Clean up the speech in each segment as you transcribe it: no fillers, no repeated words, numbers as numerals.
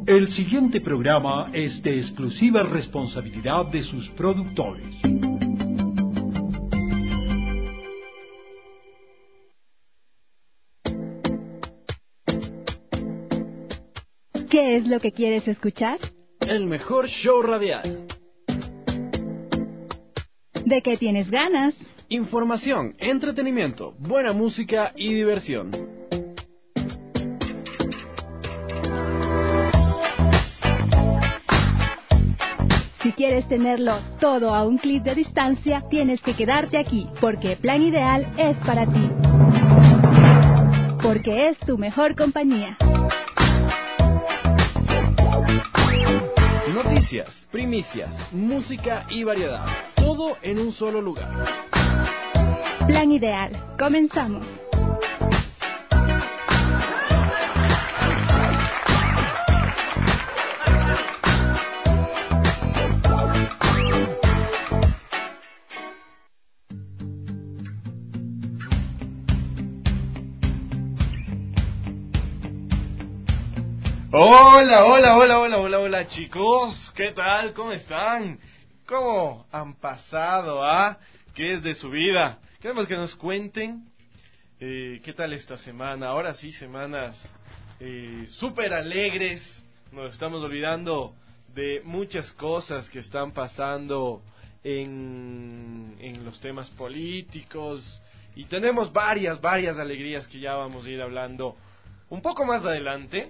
El siguiente programa es de exclusiva responsabilidad de sus productores. ¿Qué es lo que quieres escuchar? El mejor show radial. ¿De qué tienes ganas? Información, entretenimiento, buena música y diversión. Si quieres tenerlo todo a un clic de distancia, tienes que quedarte aquí, porque Plan Ideal es para ti. Porque es tu mejor compañía. Noticias, primicias, música y variedad. Todo en un solo lugar. Plan Ideal. Comenzamos. Hola chicos, ¿qué tal? ¿Cómo están? ¿Cómo han pasado, ¿Qué es de su vida? Queremos que nos cuenten qué tal esta semana. Ahora sí, semanas súper alegres. Nos estamos olvidando de muchas cosas que están pasando en los temas políticos. Y tenemos varias alegrías que ya vamos a ir hablando un poco más adelante.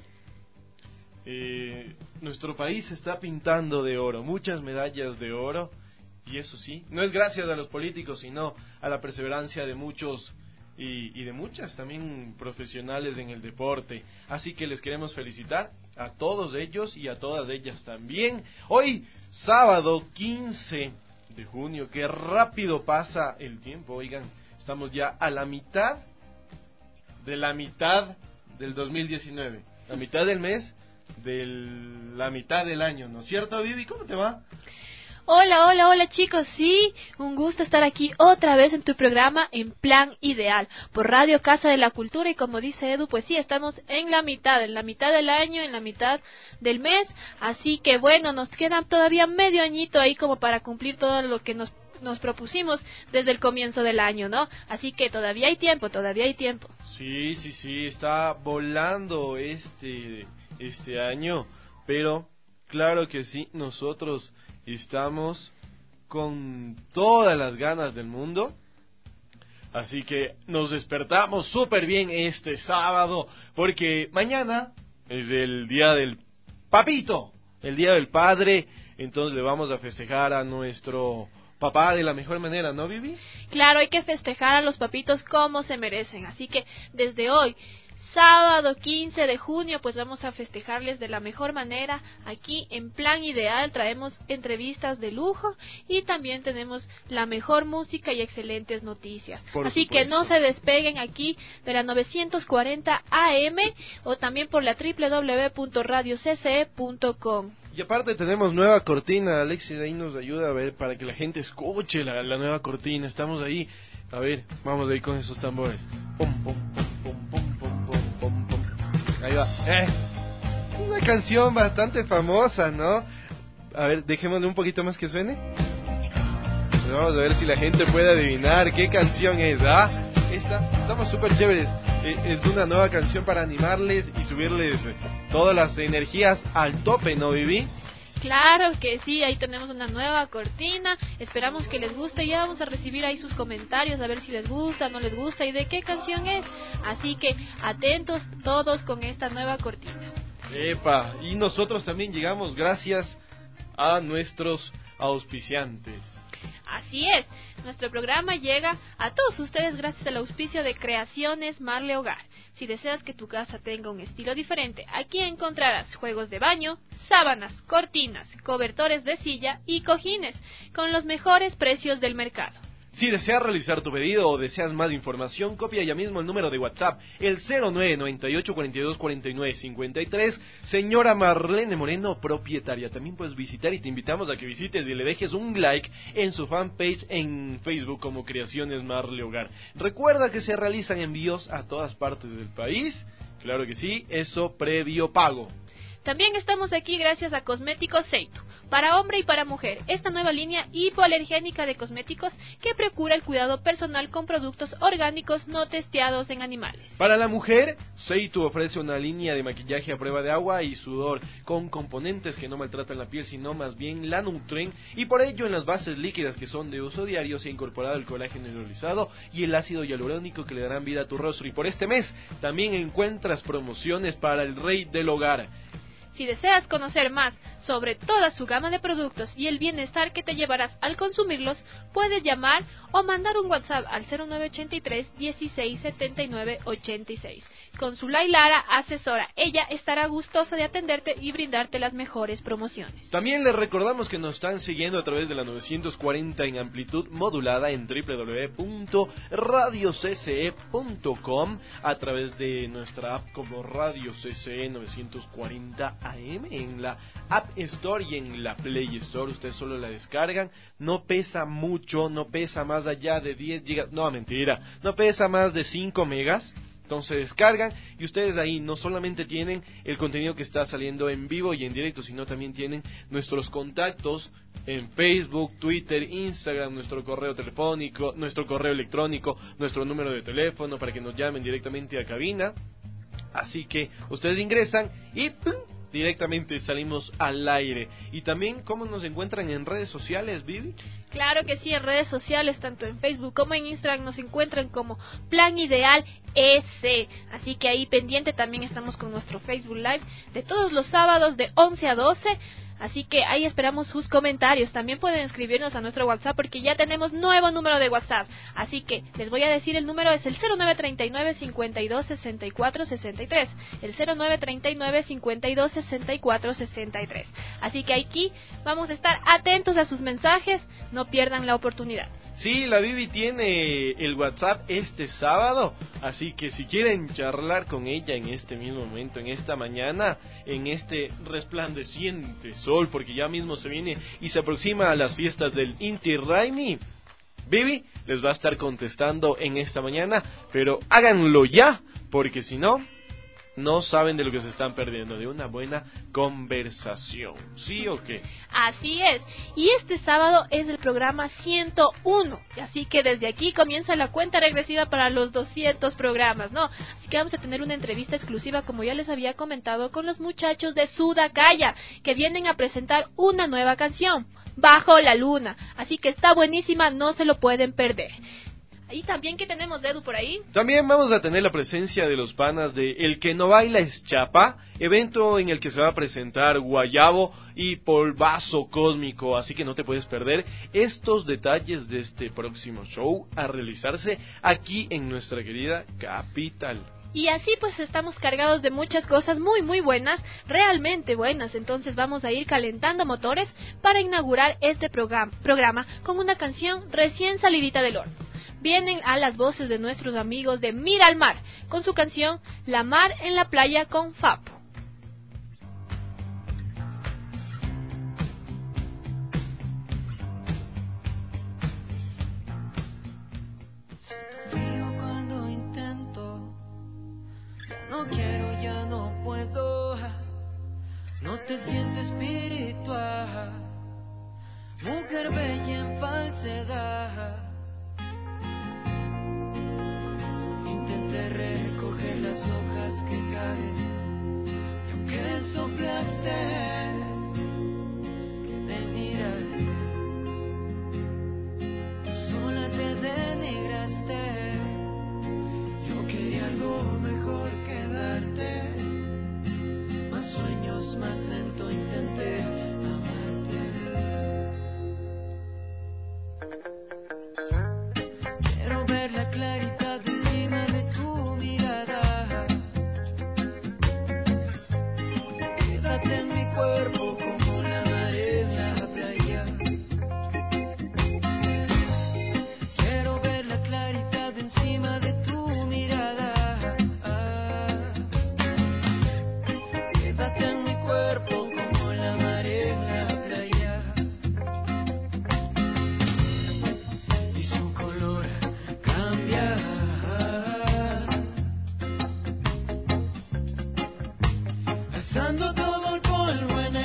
Nuestro país se está pintando de oro, muchas medallas de oro, y eso sí, no es gracias a los políticos, sino a la perseverancia de muchos y de muchas también profesionales en el deporte. Así que les queremos felicitar a todos ellos y a todas ellas también. Hoy, sábado 15 de junio, qué rápido pasa el tiempo, oigan, estamos ya a la mitad del 2019, la mitad del mes de la mitad del año, ¿no es cierto, Vivi? ¿Cómo te va? Hola chicos, sí, un gusto estar aquí otra vez en tu programa en Plan Ideal, por Radio Casa de la Cultura, y como dice Edu, pues sí, estamos en la mitad del año, en la mitad del mes, así que bueno, nos queda todavía medio añito ahí como para cumplir todo lo que nos propusimos desde el comienzo del año, ¿no? Así que todavía hay tiempo. Sí, está volando este año, pero claro que sí, nosotros estamos con todas las ganas del mundo, así que nos despertamos súper bien este sábado, porque mañana es el día del papito, el día del padre, entonces le vamos a festejar a nuestro papá de la mejor manera, ¿no, Vivi? Claro, hay que festejar a los papitos como se merecen, así que desde hoy, sábado 15 de junio, pues vamos a festejarles de la mejor manera. Aquí en Plan Ideal traemos entrevistas de lujo y también tenemos la mejor música y excelentes noticias. Así que no se despeguen aquí de la 940 AM o también por la www.radiocce.com. Y aparte tenemos nueva cortina, Alexis ahí nos ayuda a ver para que la gente escuche la nueva cortina. Estamos ahí, a ver, vamos ahí con esos tambores. Pum, pum, pum, pum, pum, pum, pum, pum, pum. Ahí va. Una canción bastante famosa, ¿no? A ver, dejémosle un poquito más que suene. Pues vamos a ver si la gente puede adivinar qué canción es, estamos súper chéveres. Es una nueva canción para animarles y subirles todas las energías al tope, ¿no, Vivi? Claro que sí, ahí tenemos una nueva cortina, esperamos que les guste, ya vamos a recibir ahí sus comentarios, a ver si les gusta, no les gusta y de qué canción es, así que atentos todos con esta nueva cortina. Epa, y nosotros también llegamos gracias a nuestros auspiciantes. Así es, nuestro programa llega a todos ustedes gracias al auspicio de Creaciones Marle Hogar. Si deseas que tu casa tenga un estilo diferente, aquí encontrarás juegos de baño, sábanas, cortinas, cobertores de silla y cojines, con los mejores precios del mercado. Si deseas realizar tu pedido o deseas más información, copia ya mismo el número de WhatsApp, el 0998-4249-53, señora Marlene Moreno, propietaria. También puedes visitar y te invitamos a que visites y le dejes un like en su fanpage en Facebook como Creaciones Marle Hogar. Recuerda que se realizan envíos a todas partes del país, claro que sí, eso previo pago. También estamos aquí gracias a Cosméticos Seitu, para hombre y para mujer, esta nueva línea hipoalergénica de cosméticos que procura el cuidado personal con productos orgánicos no testeados en animales. Para la mujer, Seitu ofrece una línea de maquillaje a prueba de agua y sudor, con componentes que no maltratan la piel, sino más bien la nutren, y por ello en las bases líquidas que son de uso diario se ha incorporado el colágeno hidrolizado y el ácido hialurónico que le darán vida a tu rostro. Y por este mes también encuentras promociones para el rey del hogar. Si deseas conocer más sobre toda su gama de productos y el bienestar que te llevarás al consumirlos, puedes llamar o mandar un WhatsApp al 0983 16 79 86. Con Zulay Lara, asesora. Ella estará gustosa de atenderte y brindarte las mejores promociones. También les recordamos que nos están siguiendo a través de la 940 en amplitud modulada en www.radiocce.com, a través de nuestra app como Radio CCE 940 AM, en la App Store y en la Play Store. Ustedes solo la descargan, no pesa mucho, no pesa más allá de 10 gigas, no, mentira, no pesa más de 5 megas. Entonces descargan y ustedes ahí no solamente tienen el contenido que está saliendo en vivo y en directo, sino también tienen nuestros contactos en Facebook, Twitter, Instagram, nuestro correo telefónico, nuestro correo electrónico, nuestro número de teléfono para que nos llamen directamente a cabina. Así que ustedes ingresan y ¡pum!, directamente salimos al aire. Y también, ¿cómo nos encuentran en redes sociales, Vivi? Claro que sí, en redes sociales, tanto en Facebook como en Instagram, nos encuentran como Plan Ideal EC. Así que ahí pendiente también estamos con nuestro Facebook Live de todos los sábados de 11 a 12. Así que ahí esperamos sus comentarios. También pueden escribirnos a nuestro WhatsApp porque ya tenemos nuevo número de WhatsApp. Así que les voy a decir, el número es el 0939 52 64 63. El 0939 52 64 63. Así que aquí vamos a estar atentos a sus mensajes. No pierdan la oportunidad. Sí, la Vivi tiene el WhatsApp este sábado, así que si quieren charlar con ella en este mismo momento, en esta mañana, en este resplandeciente sol, porque ya mismo se viene y se aproxima a las fiestas del Inti Raymi, Vivi les va a estar contestando en esta mañana, pero háganlo ya, porque si no, no saben de lo que se están perdiendo, de una buena conversación, ¿sí o qué? Así es, y este sábado es el programa 101, así que desde aquí comienza la cuenta regresiva para los 200 programas, ¿no? Así que vamos a tener una entrevista exclusiva, como ya les había comentado, con los muchachos de Sudacaya, que vienen a presentar una nueva canción, Bajo la Luna, así que está buenísima, no se lo pueden perder. Y también, ¿qué tenemos, Edu, por ahí? También vamos a tener la presencia de los panas de El que no baila es chapa, evento en el que se va a presentar Guayabo y Polvazo Cósmico, así que no te puedes perder estos detalles de este próximo show a realizarse aquí en nuestra querida capital. Y así pues estamos cargados de muchas cosas muy muy buenas, realmente buenas. Entonces vamos a ir calentando motores para inaugurar este programa con una canción recién salidita del horno. Vienen a las voces de nuestros amigos de Mira al Mar, con su canción La Mar en la Playa con Fapo. Siento frío cuando intento, ya no quiero, ya no puedo, no te siento espiritual, mujer bella en falsedad. Intenté recoger las hojas que caen y aunque soplaste, quedé mirar. Tú sola te denigraste, yo quería algo mejor que darte. Más sueños, más lento intenté amarte.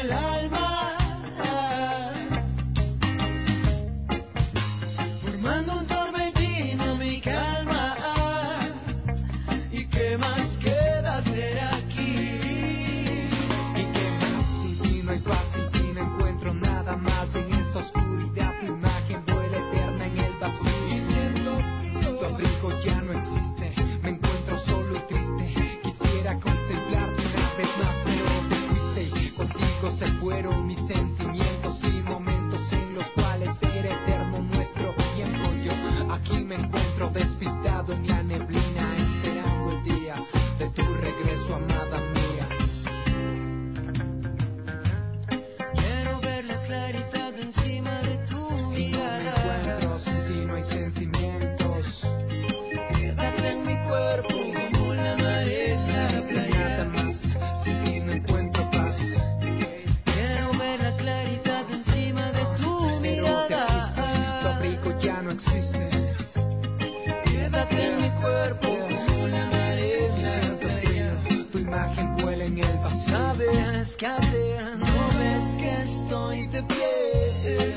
el alma, formando un torbellino mi calma. ¿Y qué más queda hacer aquí? ¿Y qué más? Sin ti no hay paz, sin ti no encuentro nada más. En esta oscuridad tu imagen vuela eterna en el vacío. Y siento tu abrigo ya no existe, me encuentro solo y triste. Quisiera contemplarte una vez más, pero te fuiste. Contigo se fueron mis sentimientos y momentos en los cuales era eterno nuestro tiempo. Yo aquí me encuentro despistado en la neblina, esperando el día de tu regreso, amada mía. Quiero ver la claridad encima de tu Y no me mirada. encuentro, sin ti no hay sentimientos. Quédate en mi cuerpo como la marea en No la existe nada playa. más, sin ti no encuentro paz. Quiero ver la claridad encima de tu Pero te fuiste, tu mirada. abrigo ya no existe. Quédate en mi cuerpo como la marea Y en la siento playa. frío, tu imagen vuela en el vacío. Sabes qué hacer, no ves que estoy de pie.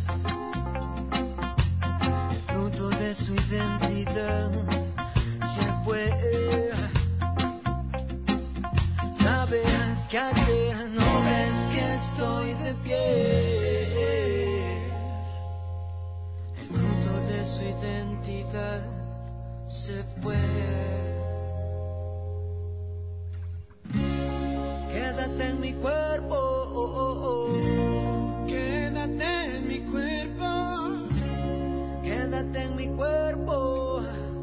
Fruto de su identidad se fue. Sabes qué hacer, no ves que estoy de pie. El fruto de su identidad se fue. Quédate en mi cuerpo, quédate en mi cuerpo, quédate en mi cuerpo.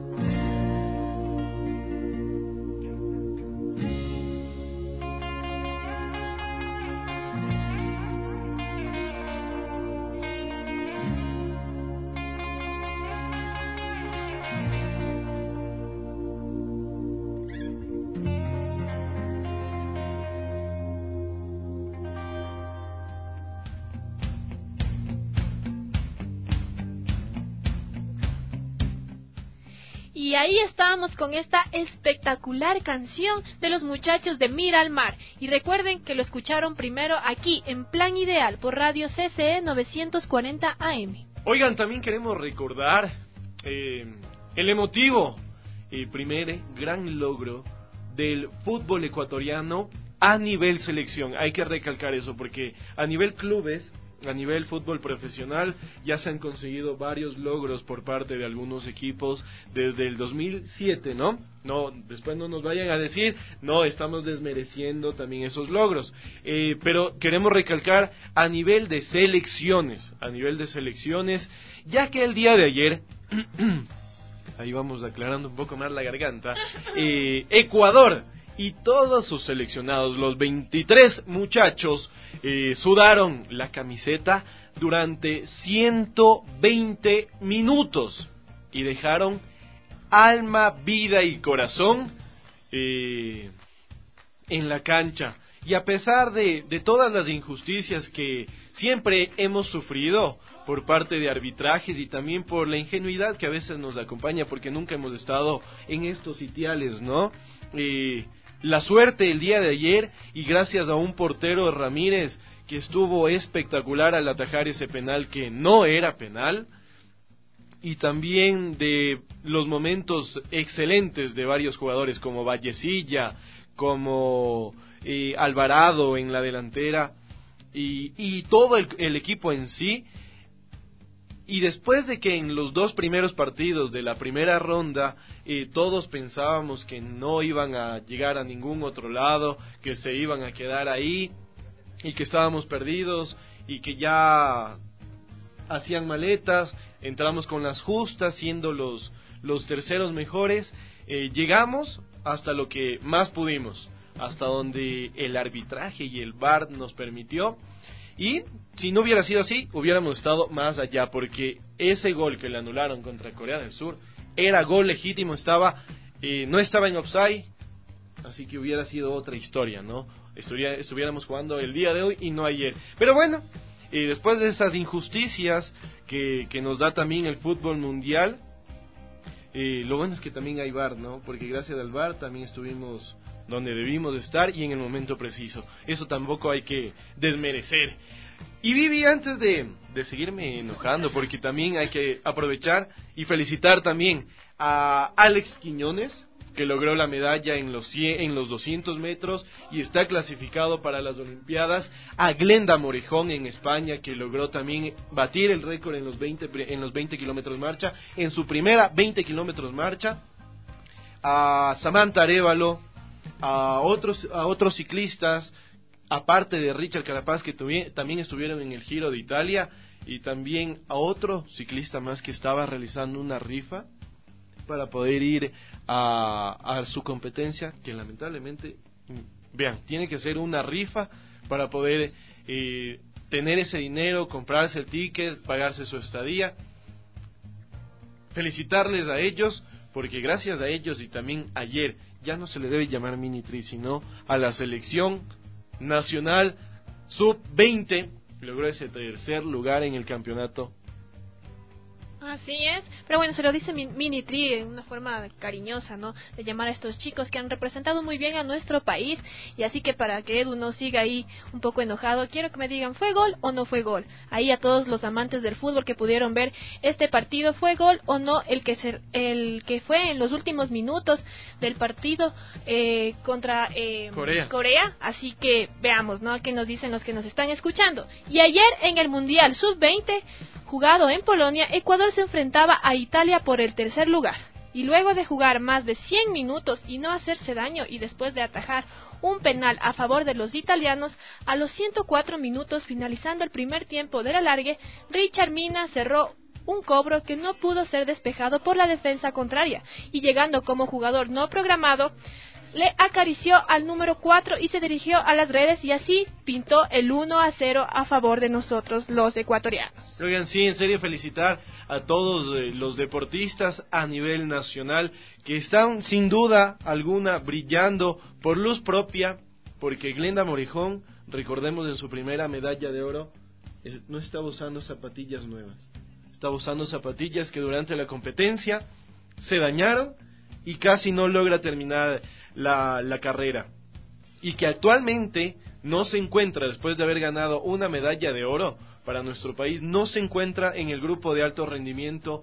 Y ahí estábamos con esta espectacular canción de los muchachos de Mira al Mar. Y recuerden que lo escucharon primero aquí en Plan Ideal por Radio CCE 940 AM. Oigan, también queremos recordar el emotivo primer gran logro del fútbol ecuatoriano a nivel selección. Hay que recalcar eso porque a nivel clubes, a nivel fútbol profesional, ya se han conseguido varios logros por parte de algunos equipos desde el 2007, ¿no? No, después no nos vayan a decir, no, estamos desmereciendo también esos logros. Pero queremos recalcar a nivel de selecciones, ya que el día de ayer, ahí vamos aclarando un poco más la garganta, Ecuador y todos sus seleccionados, los 23 muchachos, sudaron la camiseta durante 120 minutos y dejaron alma, vida y corazón en la cancha. Y a pesar de todas las injusticias que siempre hemos sufrido por parte de arbitrajes y también por la ingenuidad que a veces nos acompaña porque nunca hemos estado en estos sitiales, ¿no? La suerte el día de ayer y gracias a un portero Ramírez que estuvo espectacular al atajar ese penal que no era penal, y también de los momentos excelentes de varios jugadores como Vallecilla, como Alvarado en la delantera y todo el equipo en sí. Y después de que en los dos primeros partidos de la primera ronda todos pensábamos que no iban a llegar a ningún otro lado, que se iban a quedar ahí y que estábamos perdidos y que ya hacían maletas, entramos con las justas siendo los terceros mejores, llegamos hasta lo que más pudimos, hasta donde el arbitraje y el VAR nos permitió. Y si no hubiera sido así, hubiéramos estado más allá, porque ese gol que le anularon contra Corea del Sur era gol legítimo, no estaba en offside, así que hubiera sido otra historia, ¿no? Estuviéramos jugando el día de hoy y no ayer. Pero bueno, después de esas injusticias que nos da también el fútbol mundial, lo bueno es que también hay VAR, ¿no? Porque gracias al VAR también estuvimos donde debimos estar y en el momento preciso. Eso tampoco hay que desmerecer. Y Vivi, antes de seguirme enojando, porque también hay que aprovechar y felicitar también a Alex Quiñones, que logró la medalla en los 200 metros y está clasificado para las Olimpiadas, a Glenda Morejón en España, que logró también batir el récord en los 20 kilómetros marcha, en su primera 20 kilómetros marcha, a Samantha Arévalo, a otros ciclistas, aparte de Richard Carapaz, que también estuvieron en el Giro de Italia, y también a otro ciclista más que estaba realizando una rifa para poder ir a su competencia, que lamentablemente, vean, tiene que ser una rifa para poder tener ese dinero, comprarse el ticket, pagarse su estadía. Felicitarles a ellos, porque gracias a ellos y también ayer, ya no se le debe llamar mini tri, sino a la selección nacional sub-20, logró ese tercer lugar en el campeonato. Así es, pero bueno, se lo dice Mini Tri en una forma cariñosa, ¿no? De llamar a estos chicos que han representado muy bien a nuestro país. Y así que para que Edu no siga ahí un poco enojado, quiero que me digan, ¿fue gol o no fue gol? Ahí a todos los amantes del fútbol que pudieron ver este partido, ¿fue gol o no el que fue en los últimos minutos del partido contra Corea? Así que veamos, ¿no? ¿Qué nos dicen los que nos están escuchando? Y ayer en el Mundial Sub-20, jugado en Polonia, Ecuador se enfrentaba a Italia por el tercer lugar. Y luego de jugar más de 100 minutos y no hacerse daño, y después de atajar un penal a favor de los italianos, a los 104 minutos, finalizando el primer tiempo del alargue, Richard Mina cerró un cobro que no pudo ser despejado por la defensa contraria, y llegando como jugador no programado, le acarició al número 4 y se dirigió a las redes, y así pintó el 1-0 a favor de nosotros los ecuatorianos. Oigan, sí, en serio, felicitar a todos los deportistas a nivel nacional que están sin duda alguna brillando por luz propia, porque Glenda Morejón, recordemos, en su primera medalla de oro, no estaba usando zapatillas nuevas, estaba usando zapatillas que durante la competencia se dañaron y casi no logra terminar la carrera, y que actualmente no se encuentra, después de haber ganado una medalla de oro para nuestro país, no se encuentra en el grupo de alto rendimiento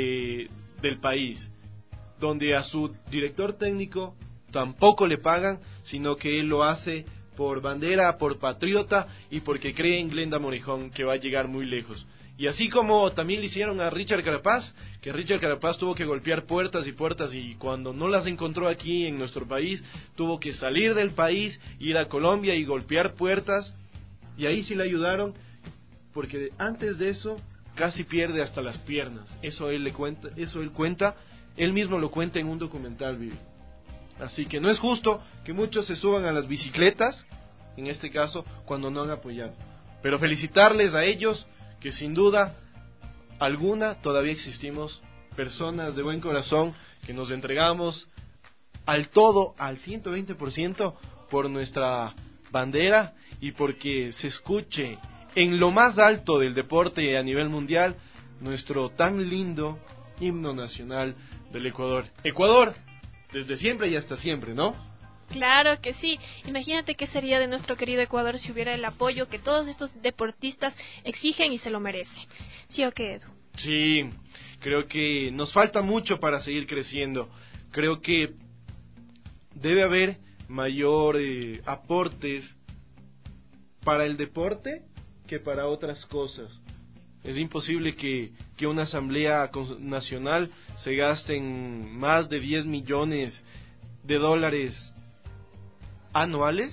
del país, donde a su director técnico tampoco le pagan, sino que él lo hace por bandera, por patriota y porque cree en Glenda Morejón, que va a llegar muy lejos. Y así como también le hicieron a Richard Carapaz, que Richard Carapaz tuvo que golpear puertas y puertas, y cuando no las encontró aquí en nuestro país, tuvo que salir del país, ir a Colombia y golpear puertas, y ahí sí le ayudaron, porque antes de eso casi pierde hasta las piernas. Eso él cuenta, él mismo lo cuenta en un documental, Vivi. Así que no es justo que muchos se suban a las bicicletas, en este caso, cuando no han apoyado. Pero felicitarles a ellos, que sin duda alguna todavía existimos personas de buen corazón que nos entregamos al todo, al 120% por nuestra bandera y porque se escuche en lo más alto del deporte a nivel mundial nuestro tan lindo himno nacional del Ecuador. Ecuador, desde siempre y hasta siempre, ¿no? Claro que sí. Imagínate qué sería de nuestro querido Ecuador si hubiera el apoyo que todos estos deportistas exigen y se lo merecen. ¿Sí o qué, Edu? Sí, creo que nos falta mucho para seguir creciendo. Creo que debe haber mayor aportes para el deporte que para otras cosas. Es imposible que una asamblea nacional se gaste en más de 10 millones de dólares anuales.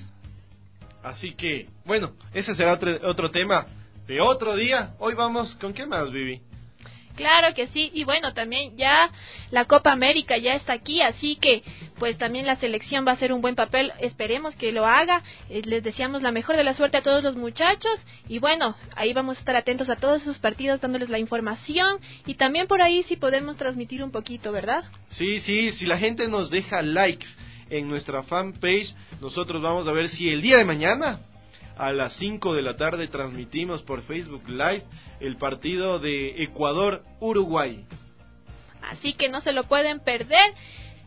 Así que, bueno, ese será otro tema de otro día. Hoy vamos, ¿con qué más, Vivi? Claro que sí, y bueno, también ya la Copa América ya está aquí, así que pues también la selección va a hacer un buen papel, esperemos que lo haga. Les deseamos la mejor de la suerte a todos los muchachos, y bueno, ahí vamos a estar atentos a todos esos partidos, dándoles la información, y también por ahí sí podemos transmitir un poquito, ¿verdad? Sí, si la gente nos deja likes en nuestra fanpage, nosotros vamos a ver si el día de mañana a las 5 de la tarde transmitimos por Facebook Live el partido de Ecuador-Uruguay. Así que no se lo pueden perder.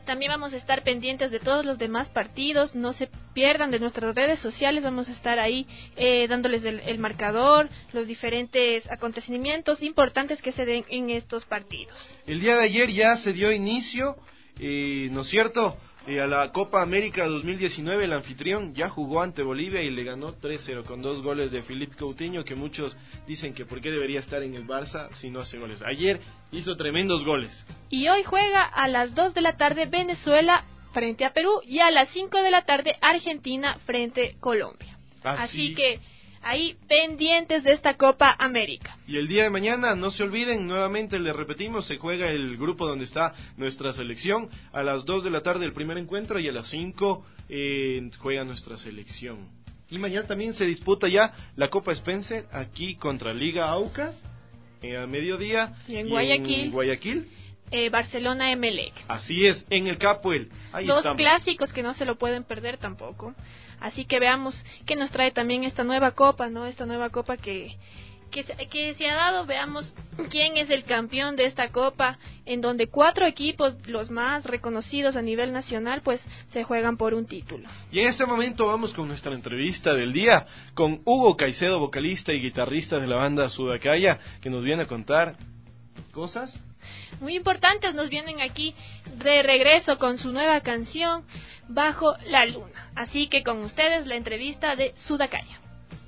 También vamos a estar pendientes de todos los demás partidos, no se pierdan de nuestras redes sociales, vamos a estar ahí dándoles el marcador, los diferentes acontecimientos importantes que se den en estos partidos. El día de ayer ya se dio inicio, ¿no es cierto?, a la Copa América 2019. El anfitrión ya jugó ante Bolivia y le ganó 3-0 con 2 goles de Philippe Coutinho, que muchos dicen que por qué debería estar en el Barça si no hace goles. Ayer hizo tremendos goles. Y hoy juega a las 2 de la tarde Venezuela frente a Perú y a las 5 de la tarde Argentina frente a Colombia. Así que ahí pendientes de esta Copa América. Y el día de mañana, no se olviden, nuevamente les repetimos, se juega el grupo donde está nuestra selección. A las 2 de la tarde el primer encuentro y a las 5 juega nuestra selección. Y mañana también se disputa ya la Copa Spencer aquí contra Liga Aucas a mediodía. Y en Guayaquil. Barcelona Emelec. Así es, en el Capuel. Dos clásicos que no se lo pueden perder tampoco. Así que veamos qué nos trae también esta nueva copa, ¿no? Esta nueva copa que se ha dado. Veamos quién es el campeón de esta copa, en donde 4 equipos, los más reconocidos a nivel nacional, pues se juegan por un título. Y en este momento vamos con nuestra entrevista del día, con Hugo Caicedo, vocalista y guitarrista de la banda Sudacaya, que nos viene a contar cosas muy importantes. Nos vienen aquí de regreso con su nueva canción Bajo la Luna. Así que con ustedes la entrevista de Sudacaya.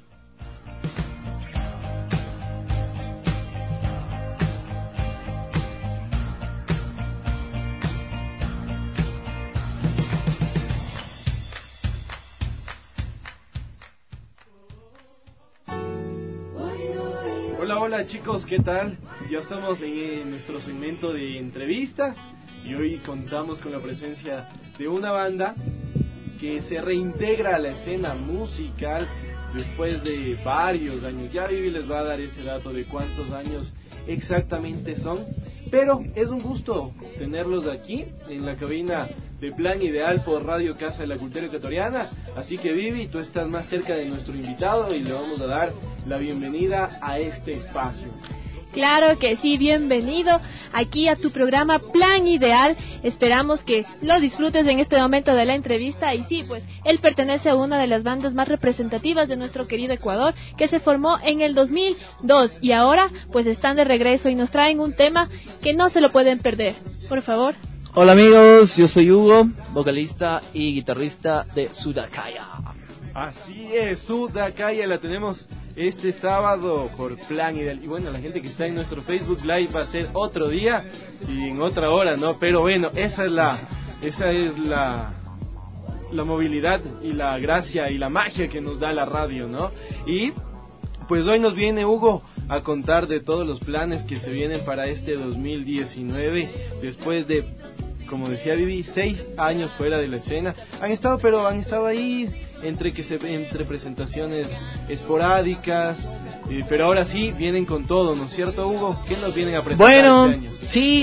Hola chicos, ¿qué tal? Ya estamos en nuestro segmento de entrevistas y hoy contamos con la presencia de una banda que se reintegra a la escena musical después de varios años. Ya Vivi les va a dar ese dato de cuántos años exactamente son, pero es un gusto tenerlos aquí en la cabina de Plan Ideal por Radio Casa de la Cultura Ecuatoriana. Así que Vivi, tú estás más cerca de nuestro invitado y le vamos a dar la bienvenida a este espacio. Claro que sí, bienvenido aquí a tu programa Plan Ideal. Esperamos que lo disfrutes en este momento de la entrevista. Y sí, pues él pertenece a una de las bandas más representativas de nuestro querido Ecuador, que se formó en el 2002 y ahora pues están de regreso y nos traen un tema que no se lo pueden perder. Por favor. Hola amigos, yo soy Hugo, vocalista y guitarrista de Sudacaya. Así es, Sudacaya la tenemos este sábado por Plan Ideal. Y bueno, la gente que está en nuestro Facebook Live va a ser otro día y en otra hora, ¿no? Pero bueno, esa es la movilidad y la gracia y la magia que nos da la radio, ¿no? Y pues hoy nos viene Hugo a contar de todos los planes que se vienen para este 2019, después de, como decía Vivi, 6 años fuera de la escena. Han estado ahí entre presentaciones esporádicas, pero ahora sí vienen con todo, ¿no es cierto, Hugo? ¿Qué nos vienen a presentar este año? Sí,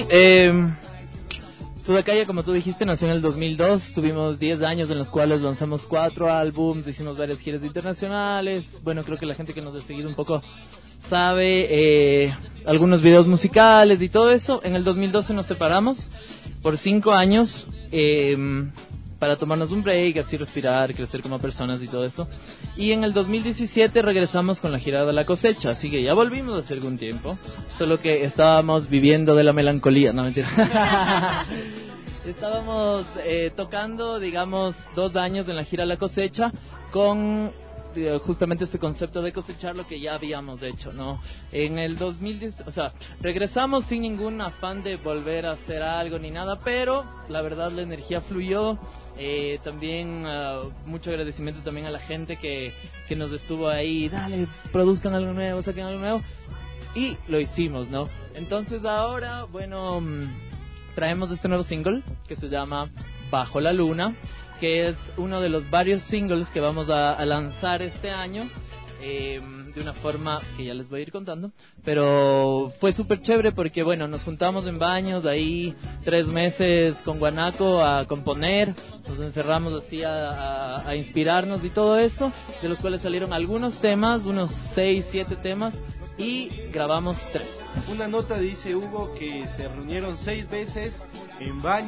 Sudacaya, como tú dijiste, nació en el 2002. Tuvimos 10 años en los cuales lanzamos 4 álbums, hicimos varias giras internacionales. Bueno, creo que la gente que nos ha seguido un poco sabe, algunos videos musicales y todo eso. En el 2012 nos separamos por 5 años para tomarnos un break, así respirar, crecer como personas y todo eso. Y en el 2017 regresamos con la gira de la cosecha, así que ya volvimos hace algún tiempo, solo que estábamos viviendo de la melancolía, no mentira. Estábamos tocando, digamos, 2 años en la gira de la cosecha con justamente este concepto de cosechar lo que ya habíamos hecho, ¿no? En el 2010, o sea, regresamos sin ningún afán de volver a hacer algo ni nada, pero la verdad la energía fluyó. También mucho agradecimiento también a la gente que nos estuvo ahí, dale, produzcan algo nuevo, saquen algo nuevo, y lo hicimos, ¿no? Entonces ahora, bueno, traemos este nuevo single que se llama Bajo la Luna, que es uno de los varios singles que vamos a lanzar este año, de una forma que ya les voy a ir contando, pero fue súper chévere porque, bueno, nos juntamos en baños ahí 3 meses con Guanaco a componer, nos encerramos así a inspirarnos y todo eso, de los cuales salieron algunos temas, unos 6, 7 temas, y grabamos 3. Una nota dice Hugo que se reunieron 6 veces en baños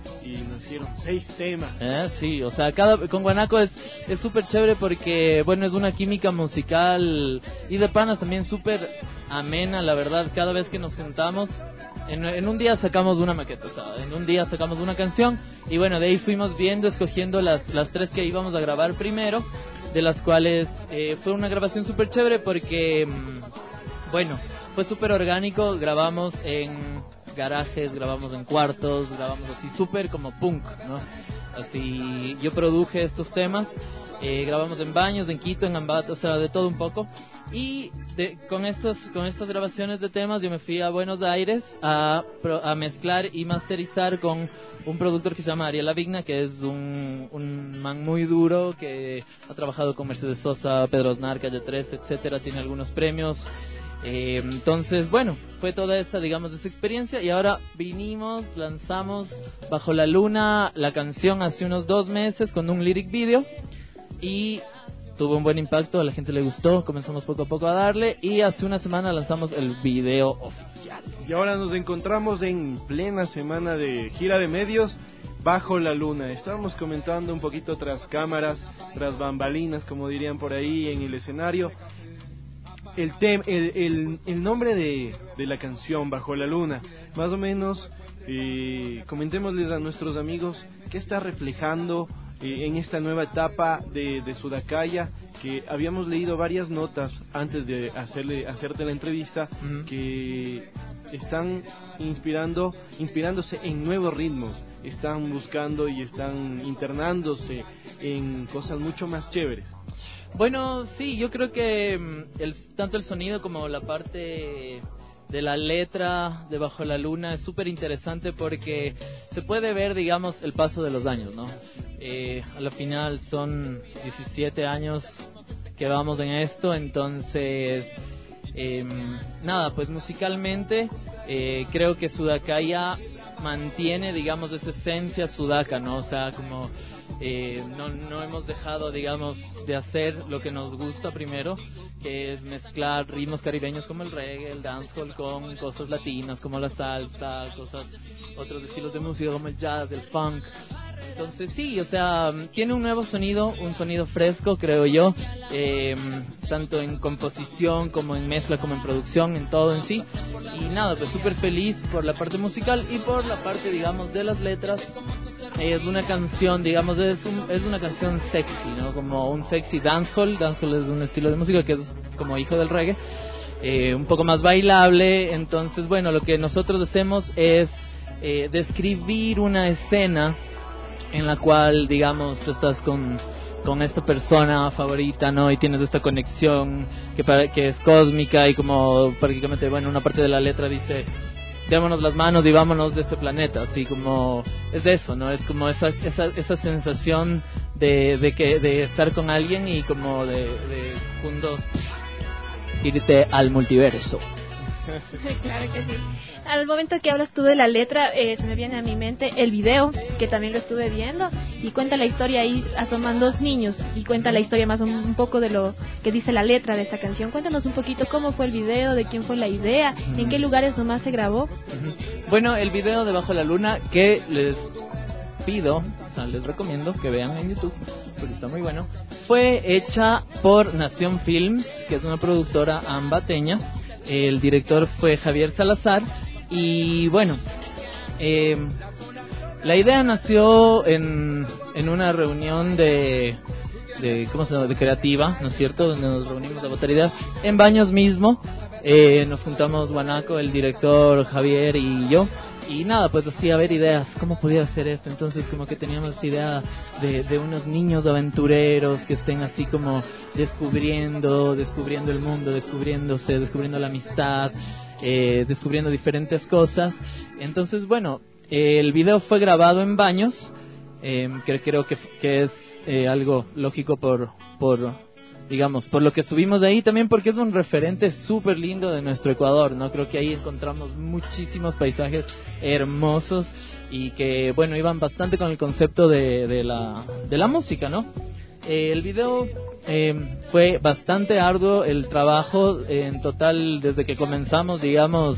y nacieron 6 temas. Sí, o sea, con Guanaco es súper chévere porque, bueno, es una química musical y de panas también súper amena, la verdad. Cada vez que nos juntamos, en un día sacamos una maqueta, o sea, en un día sacamos una canción y bueno, de ahí fuimos viendo, escogiendo las 3 que íbamos a grabar primero, de las cuales fue una grabación súper chévere porque, bueno, fue súper orgánico. Grabamos en garajes, grabamos en cuartos, grabamos así súper como punk, ¿no? Así, yo produje estos temas, grabamos en baños, en Quito, en Ambato, o sea, de todo un poco. Y con estas grabaciones de temas yo me fui a Buenos Aires a mezclar y masterizar con un productor que se llama Ariel Avigna, que es un man muy duro, que ha trabajado con Mercedes Sosa, Pedro Aznar, Calle 13, etcétera, tiene algunos premios. Entonces, bueno, fue toda esa experiencia y ahora lanzamos Bajo la Luna, la canción hace unos 2 meses con un lyric video y tuvo un buen impacto, a la gente le gustó, comenzamos poco a poco a darle y hace una semana lanzamos el video oficial. Y ahora nos encontramos en plena semana de gira de medios, Bajo la Luna. Estábamos comentando un poquito tras cámaras, tras bambalinas, como dirían por ahí en el escenario. El nombre de la canción Bajo la Luna, más o menos, comentémosles a nuestros amigos qué está reflejando en esta nueva etapa de Sudakaya, que habíamos leído varias notas antes de hacerte la entrevista, que están inspirándose en nuevos ritmos, están buscando y están internándose en cosas mucho más chéveres. Bueno, sí, yo creo que tanto el sonido como la parte de la letra de Bajo la Luna es súper interesante porque se puede ver, digamos, el paso de los años, ¿no? A la final son 17 años que vamos en esto, entonces, nada, pues musicalmente creo que Sudakaya mantiene, digamos, esa esencia sudaka, ¿no? O sea, como no hemos dejado, digamos, de hacer lo que nos gusta primero, que es mezclar ritmos caribeños como el reggae, el dancehall con cosas latinas como la salsa, otros estilos de música como el jazz, el funk. Entonces sí, o sea, tiene un nuevo sonido, un sonido fresco, creo yo, tanto en composición como en mezcla, como en producción, en todo en sí. Y nada, pues súper feliz por la parte musical y por la parte, digamos, de las letras. Es una canción, digamos, es una canción sexy, ¿no? Como un sexy dancehall. Dancehall es un estilo de música que es como hijo del reggae, un poco más bailable. Entonces, bueno, lo que nosotros hacemos es describir una escena en la cual, digamos, tú estás con esta persona favorita, ¿no? Y tienes esta conexión que es cósmica y como prácticamente, bueno, una parte de la letra dice: démonos las manos y vámonos de este planeta, así como es de eso, ¿no? Es como esa sensación de estar con alguien y como de juntos irte al multiverso. Claro que sí. Al momento que hablas tú de la letra, se me viene a mi mente el video, que también lo estuve viendo, y cuenta la historia. Ahí asoman 2 niños y cuenta la historia más un poco de lo que dice la letra de esta canción. Cuéntanos un poquito cómo fue el video, de quién fue la idea, en qué lugares nomás se grabó. Bueno, el video de Bajo la Luna, que les pido, o sea, les recomiendo que vean en YouTube, porque está muy bueno, fue hecha por Nación Films, que es una productora ambateña. El director fue Javier Salazar. Y bueno, la idea nació en una reunión de ¿cómo se llama? De creativa, ¿no es cierto? Donde nos reunimos a botar ideas en Baños mismo. Nos juntamos Guanaco, el director, Javier y yo. Y nada, pues así a ver ideas, ¿cómo podía hacer esto? Entonces como que teníamos esta idea de unos niños aventureros que estén así como descubriendo el mundo, descubriendo la amistad, descubriendo diferentes cosas. Entonces, bueno, el video fue grabado en Baños, que creo que es algo lógico por lo que estuvimos ahí, también porque es un referente súper lindo de nuestro Ecuador, ¿no? Creo que ahí encontramos muchísimos paisajes hermosos y que, bueno, iban bastante con el concepto de la música, ¿no? El video fue bastante arduo el trabajo. En total, desde que comenzamos, digamos,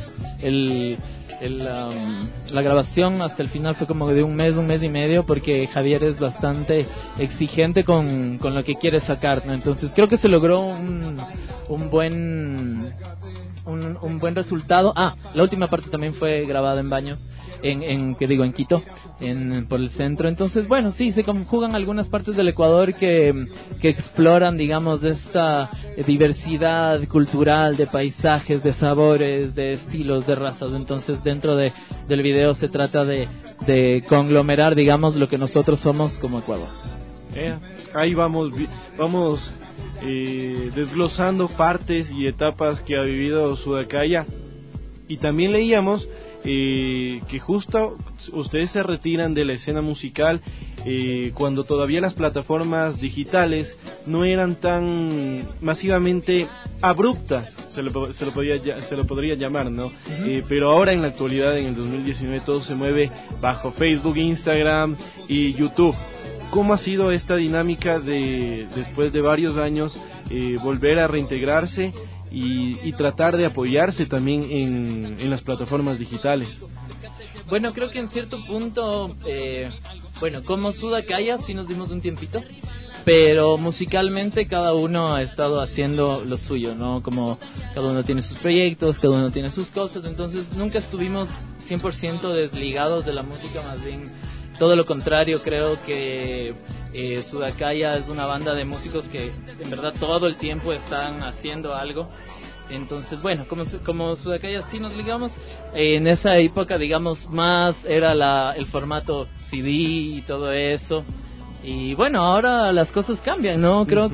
la grabación hasta el final fue como de un mes y medio, porque Javier es bastante exigente con lo que quiere sacar, ¿no? Entonces creo que se logró un buen resultado. La última parte también fue grabada en Baños, en Quito, por el centro. Entonces, bueno, sí, se conjugan algunas partes del Ecuador que exploran, digamos, esta diversidad cultural de paisajes, de sabores, de estilos, de razas. Entonces, dentro del video se trata de conglomerar, digamos, lo que nosotros somos como Ecuador. Ahí vamos desglosando partes y etapas que ha vivido Sudakaya. Y también leíamos que justo ustedes se retiran de la escena musical cuando todavía las plataformas digitales no eran tan masivamente abruptas, se lo podría llamar, ¿no? Pero ahora en la actualidad, en el 2019, todo se mueve bajo Facebook, Instagram y YouTube. ¿Cómo ha sido esta dinámica de, después de varios años, volver a reintegrarse y tratar de apoyarse también en las plataformas digitales? Bueno, creo que en cierto punto, como Sudakaya sí nos dimos un tiempito, pero musicalmente cada uno ha estado haciendo lo suyo, ¿no? Como cada uno tiene sus proyectos, cada uno tiene sus cosas, entonces nunca estuvimos 100% desligados de la música, más bien todo lo contrario. Creo que Sudakaya es una banda de músicos que en verdad todo el tiempo están haciendo algo. Entonces, bueno, como Sudakaya sí nos ligamos, en esa época, digamos, más era el formato CD y todo eso. Y bueno, ahora las cosas cambian, ¿no? Creo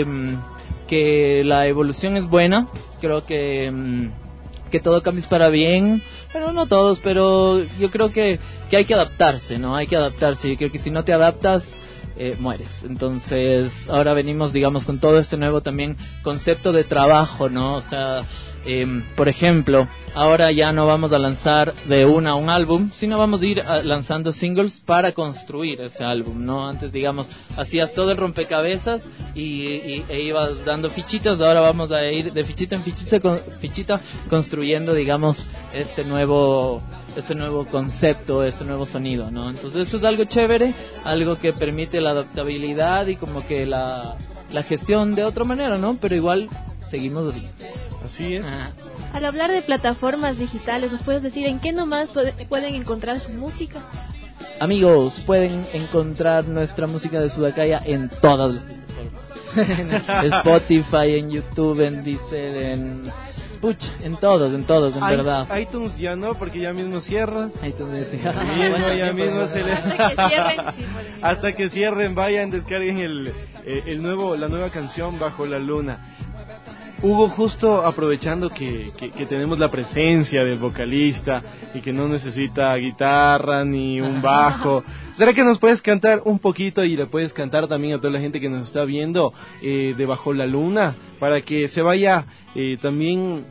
que la evolución es buena. Creo que todo cambia para bien. Bueno, no todos, pero yo creo que hay que adaptarse, ¿no? Hay que adaptarse. Yo creo que si no te adaptas, mueres. Entonces, ahora venimos, digamos, con todo este nuevo también concepto de trabajo, ¿no? O sea, por ejemplo, ahora ya no vamos a lanzar de un álbum, sino vamos a ir lanzando singles para construir ese álbum, ¿no? Antes, digamos, hacías todo el rompecabezas e ibas dando fichitas. Ahora vamos a ir de fichita en fichita construyendo, digamos, este nuevo concepto, este nuevo sonido, ¿no? Entonces eso es algo chévere, algo que permite la adaptabilidad y como que la gestión de otra manera, ¿no? Pero igual seguimos así. Así es. Al hablar de plataformas digitales, ¿nos puedes decir en qué nomás pueden encontrar su música? Amigos, pueden encontrar nuestra música de Sudakaya en todas las plataformas. En Spotify, en YouTube, en Deezer, en todos, en verdad. iTunes ya no, porque ya mismo cierra. iTunes ya mismo se le... Hasta que cierren, vayan, descarguen la nueva canción Bajo la Luna. Hugo, justo aprovechando que tenemos la presencia del vocalista y que no necesita guitarra ni un bajo, ¿será que nos puedes cantar un poquito y le puedes cantar también a toda la gente que nos está viendo de Bajo la Luna, para que se vaya también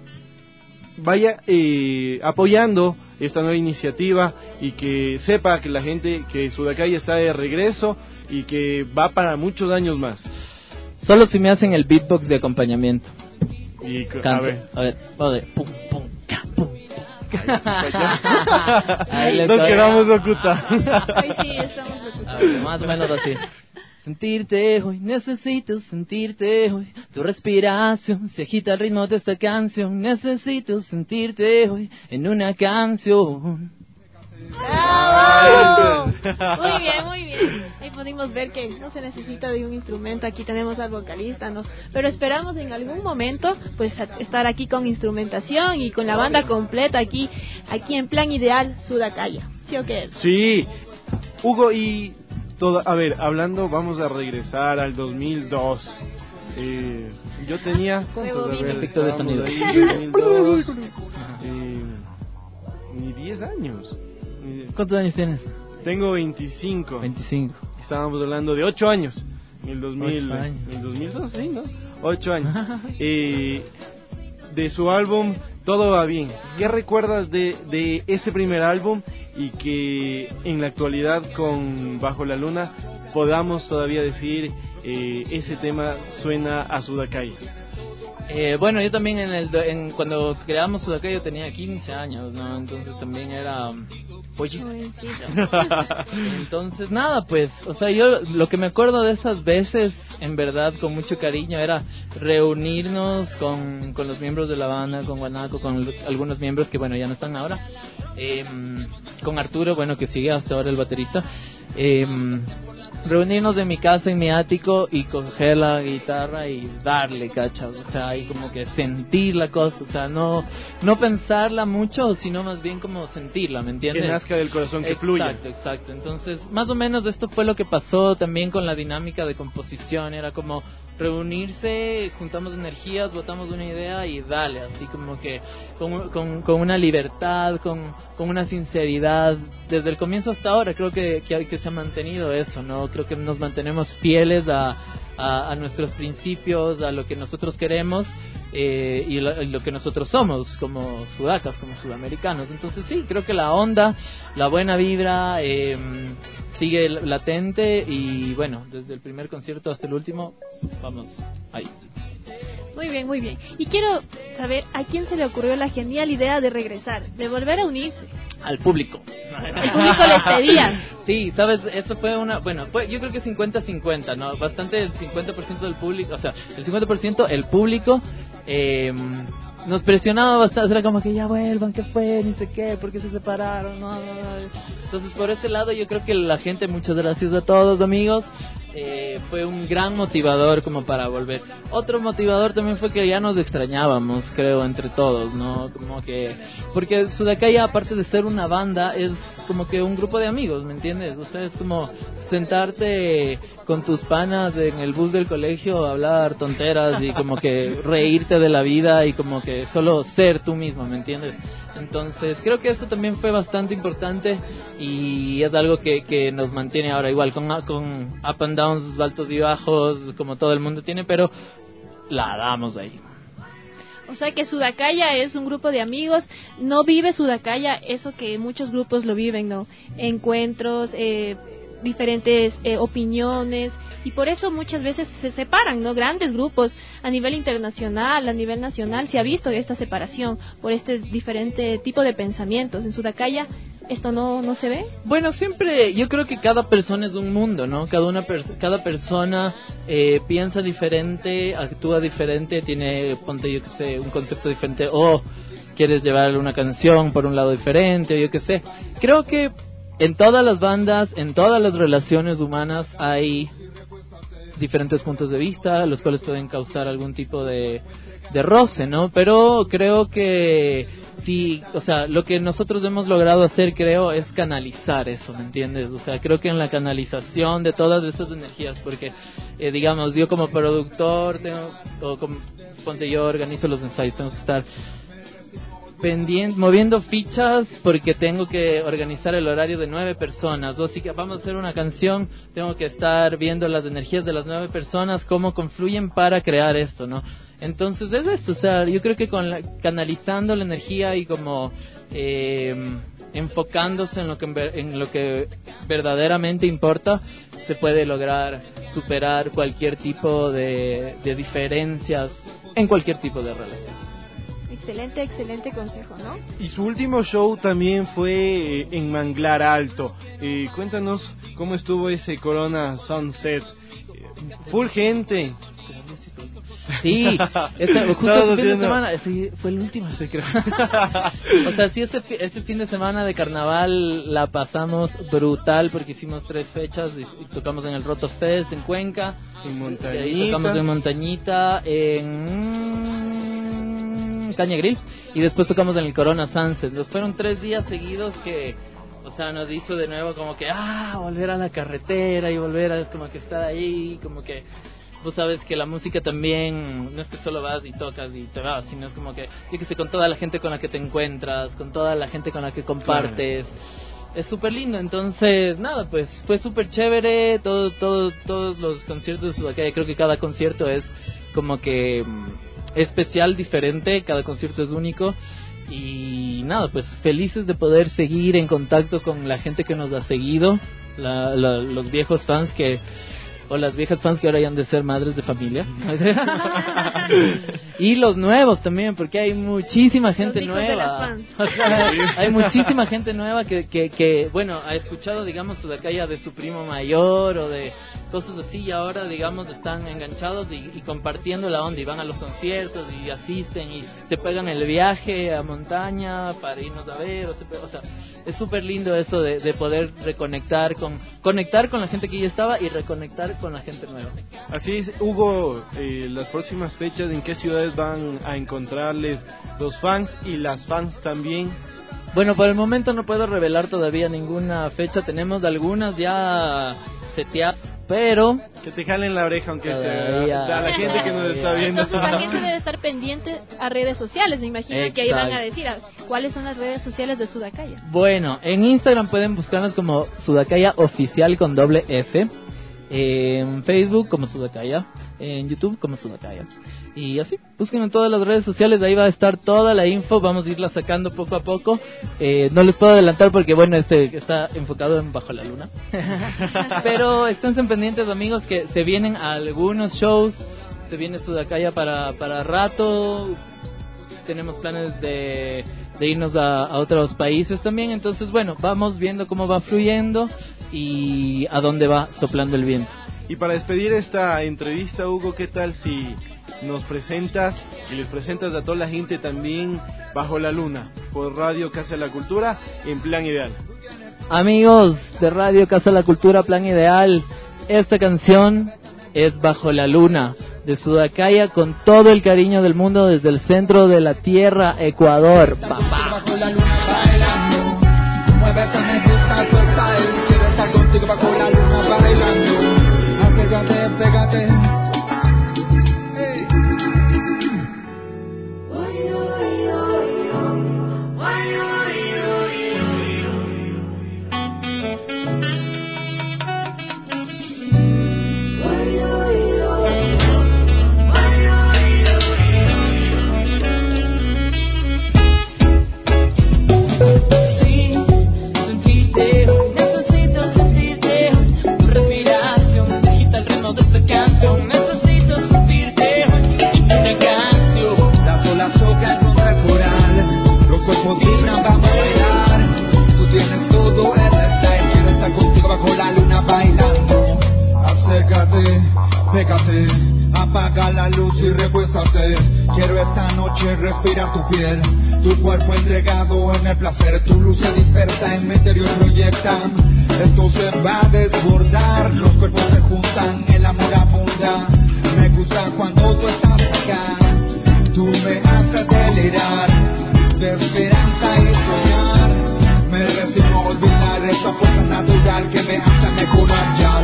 apoyando esta nueva iniciativa y que sepa que la gente que Sudakaya está de regreso y que va para muchos años más? Solo si me hacen el beatbox de acompañamiento. Y a ver, pum, pum, pum. Nos quedamos locutando. Ay, sí, estamos locutando. Más o menos así. Sentirte hoy, necesito sentirte hoy. Tu respiración se agita al ritmo de esta canción. Necesito sentirte hoy en una canción. ¡Bravo! Muy bien. Ahí pudimos ver que no se necesita de un instrumento. Aquí tenemos al vocalista, ¿no? Pero esperamos en algún momento pues estar aquí con instrumentación y con la banda completa aquí en Plan Ideal Sudakaya. ¿Sí o qué es? Sí. Hugo, y a ver, hablando, vamos a regresar al 2002. Yo tenía efecto de sonido. 2002, ni 10 años. ¿Cuántos años tienes? Tengo 25. Estábamos hablando de 8 años. En el 2000, en el 2002, sí, ¿no? 8 años. De su álbum Todo va bien. ¿Qué recuerdas de ese primer álbum y que en la actualidad con Bajo la Luna podamos todavía decir ese tema suena a Sudakaya? Bueno, yo también cuando creamos Sudakaya yo tenía 15 años, ¿no? Entonces también era pollito. Entonces nada, pues, o sea, yo lo que me acuerdo de esas veces, en verdad, con mucho cariño, era reunirnos con los miembros de la banda, con Guanaco, con algunos miembros que, bueno, ya no están ahora, con Arturo, bueno, que sigue hasta ahora el baterista, reunirnos en mi casa, en mi ático, y coger la guitarra y darle, cachas, o sea, y como que sentir la cosa, o sea, no pensarla mucho, sino más bien como sentirla, ¿me entiendes? Que nazca del corazón, que fluya. Exacto, entonces, más o menos esto fue lo que pasó también con la dinámica de composición, era como reunirse, juntamos energías, botamos una idea y dale, así como que con una libertad, con una sinceridad, desde el comienzo hasta ahora creo que se ha mantenido eso, ¿no? Creo que nos mantenemos fieles a nuestros principios, a lo que nosotros queremos, y lo que nosotros somos como sudacas, como sudamericanos. Entonces sí, creo que la onda, la buena vibra sigue latente, y bueno, desde el primer concierto hasta el último, vamos ahí. Muy bien, muy bien. Y quiero saber a quién se le ocurrió la genial idea de regresar, de volver a unirse. Al público. El público les pedía. Sí, sabes, eso fue yo creo que 50-50, ¿no? Bastante el 50% del público, o sea, el 50% el público nos presionaba bastante, era como que ya vuelvan, ¿qué fue? Ni sé qué, ¿por qué se separaron? No. Entonces, por ese lado, yo creo que la gente, muchas gracias a todos, amigos, fue un gran motivador como para volver. Otro motivador también fue que ya nos extrañábamos, creo, entre todos, ¿no? Como que, porque Sudakaya, aparte de ser una banda, es como que un grupo de amigos, ¿me entiendes? O sea, es como sentarte con tus panas en el bus del colegio, hablar tonteras y como que reírte de la vida y como que solo ser tú mismo, ¿me entiendes? Entonces creo que eso también fue bastante importante, y es algo que nos mantiene ahora igual, con up and downs, altos y bajos, como todo el mundo tiene, pero la damos ahí. O sea que Sudakaya es un grupo de amigos, no vive Sudakaya eso que muchos grupos lo viven, ¿no? Encuentros, diferentes opiniones, y por eso muchas veces se separan, ¿no? Grandes grupos a nivel internacional, a nivel nacional, se ha visto esta separación por este diferente tipo de pensamientos. En Sudakaya esto no se ve. Bueno, siempre yo creo que cada persona es un mundo, ¿no? Cada persona piensa diferente, actúa diferente, tiene, ponte, yo que sé, un concepto diferente, o quieres llevar una canción por un lado diferente, o yo que sé. Creo que en todas las bandas, en todas las relaciones humanas hay diferentes puntos de vista, los cuales pueden causar algún tipo de roce, ¿no? Pero creo que sí, o sea, lo que nosotros hemos logrado hacer, creo, es canalizar eso, ¿me entiendes? O sea, creo que en la canalización de todas esas energías, porque, digamos, yo como productor, ponte, yo organizo los ensayos, tengo que estar moviendo fichas porque tengo que organizar el horario de 9 personas, o si vamos a hacer una canción, tengo que estar viendo las energías de las 9 personas, cómo confluyen para crear esto, ¿no? Entonces es esto, o sea, yo creo que canalizando la energía y como enfocándose en lo que verdaderamente importa, se puede lograr superar cualquier tipo de diferencias en cualquier tipo de relación. Excelente consejo, ¿no? Y su último show también fue en Manglar Alto. Cuéntanos cómo estuvo ese Corona Sunset. Full gente. Sí, justo ese fin de semana, sí, fue el último, sí, creo. O sea, sí, ese fin de semana de carnaval la pasamos brutal porque hicimos 3 fechas y tocamos en el Roto Fest en Cuenca, en Montañita, y ahí tocamos en Montañita, en Caña Grill, y después tocamos en el Corona Sunset. Nos fueron 3 días seguidos que, o sea, nos hizo de nuevo como que volver a la carretera y volver a como que estar ahí, como que vos sabes que la música también no es que solo vas y tocas y te vas, sino es como que, yo que sé, con toda la gente con la que te encuentras, con toda la gente con la que compartes. Claro. Es súper lindo. Entonces, nada, pues fue súper chévere. Todos los conciertos de Sudakaya, creo que cada concierto es como que especial, diferente, cada concierto es único. Y nada, pues felices de poder seguir en contacto con la gente que nos ha seguido, los viejos fans que o las viejas fans que ahora ya han de ser madres de familia. Y los nuevos también, porque hay muchísima gente Los hijos de las nueva. fans. Hay muchísima gente nueva que, bueno, ha escuchado, digamos, Sudakaya de su primo mayor o de cosas así, y ahora, digamos, están enganchados y compartiendo la onda, y van a los conciertos y asisten y se pegan el viaje a montaña para irnos a ver, o sea, es súper lindo eso de poder conectar con la gente que ya estaba y reconectar con la gente nueva. Así es, Hugo, las próximas fechas, ¿en qué ciudades van a encontrarles los fans y las fans también? Bueno, por el momento no puedo revelar todavía ninguna fecha, tenemos algunas ya seteadas, pero... Que te jalen la oreja, aunque Todavía. sea a la gente que nos está viendo. Entonces la gente debe estar pendiente a redes sociales, me imagino que ahí van a decir cuáles son las redes sociales de Sudakaya. Bueno, en Instagram pueden buscarnos como Sudakaya Oficial con doble F, en Facebook como Sudakaya, en YouTube como Sudakaya. Y así, busquen en todas las redes sociales, ahí va a estar toda la info, vamos a irla sacando poco a poco. No les puedo adelantar porque, bueno, está enfocado en Bajo la Luna. Pero esténse pendientes, amigos, que se vienen algunos shows, se viene Sudakaya para rato. Tenemos planes de irnos a otros países también, entonces, bueno, vamos viendo cómo va fluyendo y a dónde va soplando el viento. Y para despedir esta entrevista, Hugo, ¿qué tal si nos presentas y les presentas a toda la gente también Bajo la Luna por Radio Casa de la Cultura en Plan Ideal? Amigos de Radio Casa de la Cultura, Plan Ideal, esta canción es Bajo la Luna de Sudakaya, con todo el cariño del mundo desde el centro de la tierra, Ecuador, papá. Bajo la luna bailando, muévete, me gusta tu style. Quiero estar contigo bajo la luna bailando. Acércate, pégate. Hey. Pégate, apaga la luz y recuéstate. Quiero esta noche respirar tu piel, tu cuerpo entregado en el placer. Tu luz se dispersa en mi interior, proyecta. Esto se va a desbordar, los cuerpos se juntan, el amor abunda. Me gusta cuando tú estás acá, tú me haces delirar de esperanza y soñar. Me resisto a olvidar esa fuerza natural que me hace mejorar ya.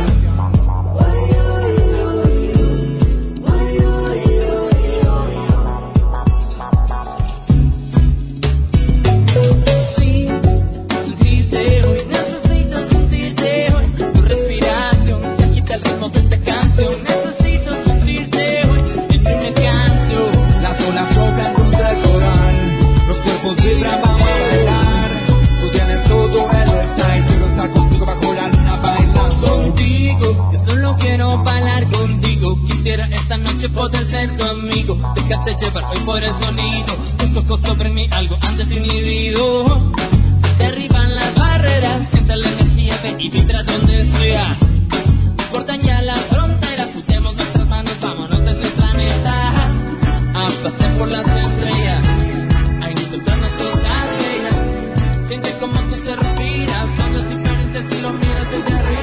Poder ser tu amigo, déjate llevar hoy por el sonido. Tus ojos sobre mí, algo han desinhibido. Derriban las barreras, siente la energía, ve y vibra donde sea. Cortan ya las fronteras, juntemos nuestras manos, vámonos desde el planeta a pasear por las estrellas, a encontrar nuestras estrellas. Siente como tú se respiras, todo es diferente si lo miras desde arriba.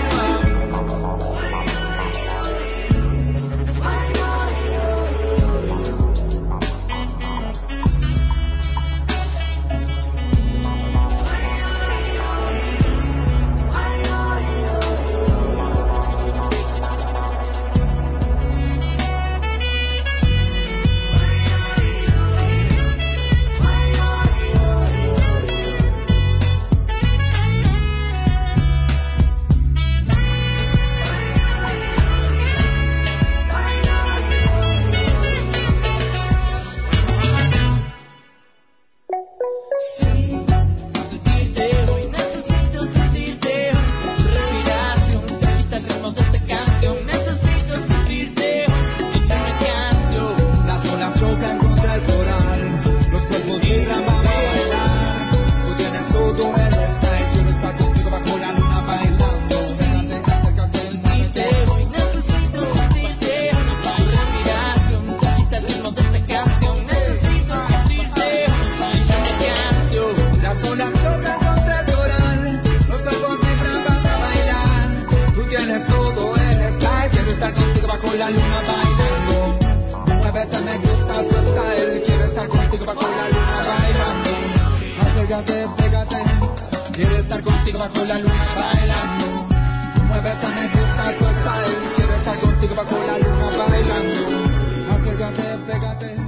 gusta tu style. Quiero estar contigo bajo la luna bailando. Acércate, pégate. Quiero estar contigo bajo la luna bailando. Muévete, me gusta tu style. Quiero estar contigo bajo la luna bailando. Acércate, pégate.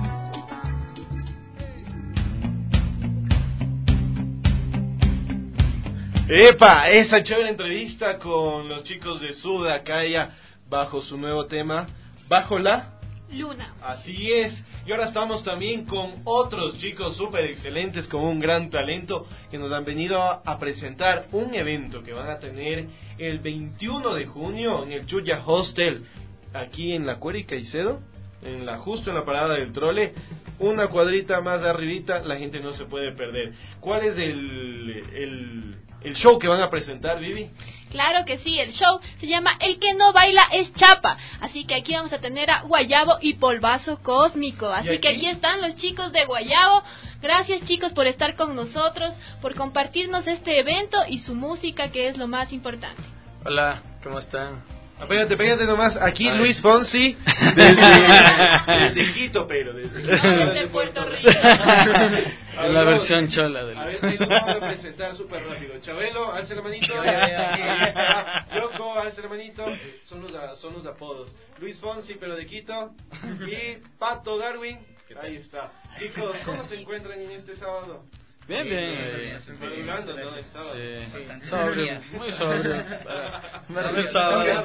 ¡Epa! Esa chévere entrevista con los chicos de Suda Kaya bajo su nuevo tema, Bajo la Luna. Así es. Y ahora estamos también con otros chicos súper excelentes con un gran talento que nos han venido a presentar un evento que van a tener el 21 de junio en el Chuya Hostel, aquí en la Cuera y Caicedo, justo en la parada del trole, una cuadrita más arribita. La gente no se puede perder. ¿Cuál es el show que van a presentar, Vivi? Claro que sí, el show se llama El que no baila es chapa. Así que aquí vamos a tener a Guayabo y Polvazo Cósmico. Así que aquí están los chicos de Guayabo. Gracias, chicos, por estar con nosotros, por compartirnos este evento y su música, que es lo más importante. Hola, ¿cómo están? Pégate nomás. Aquí Luis Fonsi, desde Quito, pero desde Puerto Rico. La versión chola de A ver, ahí nos vamos a presentar súper rápido. Chabelo, alce la manito. Ahí está. Yoko, alce la manito. Son los apodos. Luis Fonsi, pero de Quito. Y Pato Darwin. Ahí está. Chicos, ¿cómo se encuentran en este sábado? Bien. Madrugando, ¿no? El sábado. Sí. Sobrios, muy sobrios. El sábado.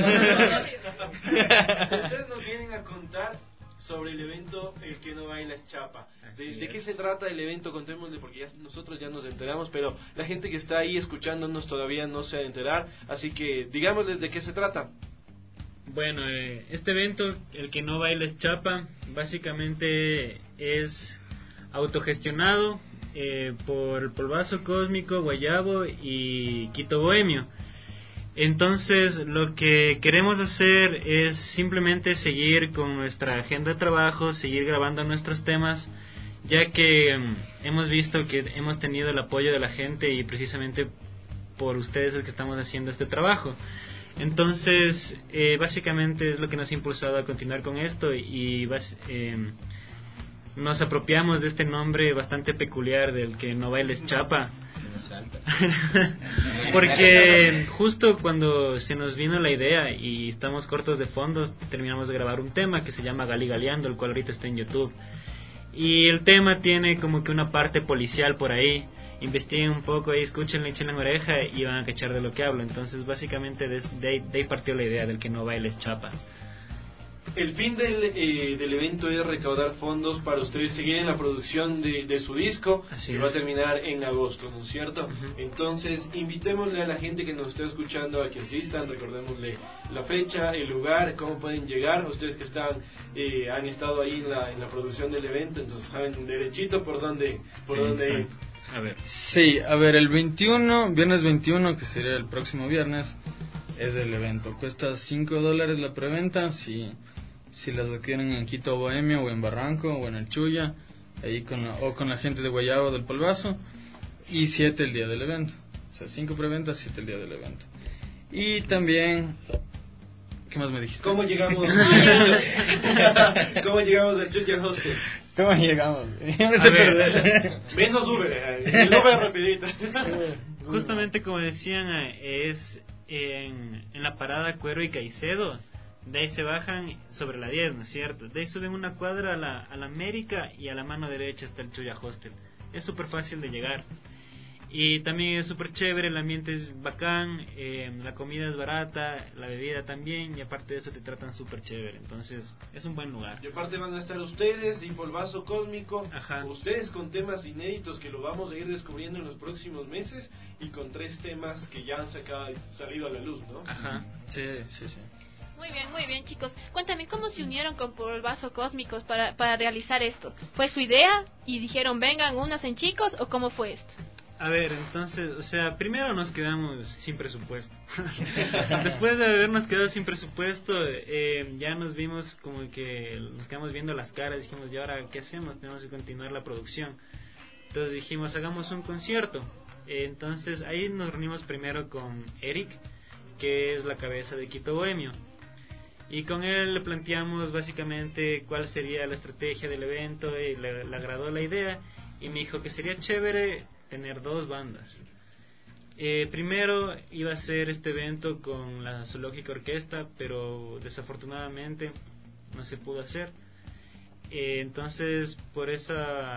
Ustedes nos vienen a contar sobre el evento El que no baila es chapa. ¿De qué se trata el evento? Contémosle, porque nosotros ya nos enteramos, pero la gente que está ahí escuchándonos todavía no se ha de enterar, así que digámosles de qué se trata. Bueno, este evento, El que no baila es chapa, básicamente es autogestionado por Polvazo Cósmico, Guayabo y Quito Bohemio. Entonces lo que queremos hacer es simplemente seguir con nuestra agenda de trabajo, seguir grabando nuestros temas, ya que hemos visto que hemos tenido el apoyo de la gente y precisamente por ustedes es que estamos haciendo este trabajo. Entonces básicamente es lo que nos ha impulsado a continuar con esto y nos apropiamos de este nombre bastante peculiar del que no bailes chapa. Porque justo cuando se nos vino la idea y estamos cortos de fondos, terminamos de grabar un tema que se llama Gali Galeando, el cual ahorita está en YouTube. Y el tema tiene como que una parte policial por ahí. Investiguen un poco ahí, escúchenle, échenle oreja y van a cachar de lo que hablo. Entonces básicamente de ahí partió la idea del que no bailes chapa. El fin del evento es recaudar fondos para ustedes seguir en la producción de su disco, que va a terminar en agosto, ¿no es cierto? Entonces, invitémosle a la gente que nos está escuchando a que asistan, recordémosle la fecha, el lugar, cómo pueden llegar. Ustedes que han estado ahí en la producción del evento, entonces saben derechito por dónde ir. A ver, el viernes 21, que sería el próximo viernes, es el evento. Cuesta $5 la preventa, si las adquieren en Quito Bohemio o en Barranco o en el Chuya, ahí con la gente de Guayabo del Polvazo, y 7 el día del evento. O sea, 5 preventas, 7 el día del evento. Y también, ¿qué más me dijiste? ¿Cómo llegamos al Chuya Hostel? ¿Cómo llegamos? Menos Uber, el Uber rapidito. Justamente como decían, es en la parada Cuero y Caicedo. De ahí se bajan sobre la 10, ¿no es cierto? De ahí suben una cuadra a la América y a la mano derecha está el Chuya Hostel. Es súper fácil de llegar. Y también es súper chévere, el ambiente es bacán, la comida es barata, la bebida también, y aparte de eso te tratan súper chévere. Entonces es un buen lugar. Y aparte van a estar ustedes y Polvazo Cósmico. Ajá. Ustedes con temas inéditos que lo vamos a ir descubriendo en los próximos meses, y con 3 temas que ya han salido a la luz, ¿no? Ajá. Sí. Muy bien, chicos. Cuéntame, ¿cómo se unieron con Polvazo Cósmicos para realizar esto? ¿Fue su idea y dijeron, vengan, únanse chicos, o cómo fue esto? A ver, entonces, primero nos quedamos sin presupuesto. Después de habernos quedado sin presupuesto, ya nos vimos como que nos quedamos viendo las caras, dijimos, ¿y ahora qué hacemos? Tenemos que continuar la producción. Entonces dijimos, hagamos un concierto. Entonces ahí nos reunimos primero con Eric, que es la cabeza de Quito Bohemio. Y con él le planteamos básicamente cuál sería la estrategia del evento y le agradó la idea y me dijo que sería chévere tener 2 bandas. Primero iba a ser este evento con la Zoológica Orquesta, pero desafortunadamente no se pudo hacer. Entonces por ese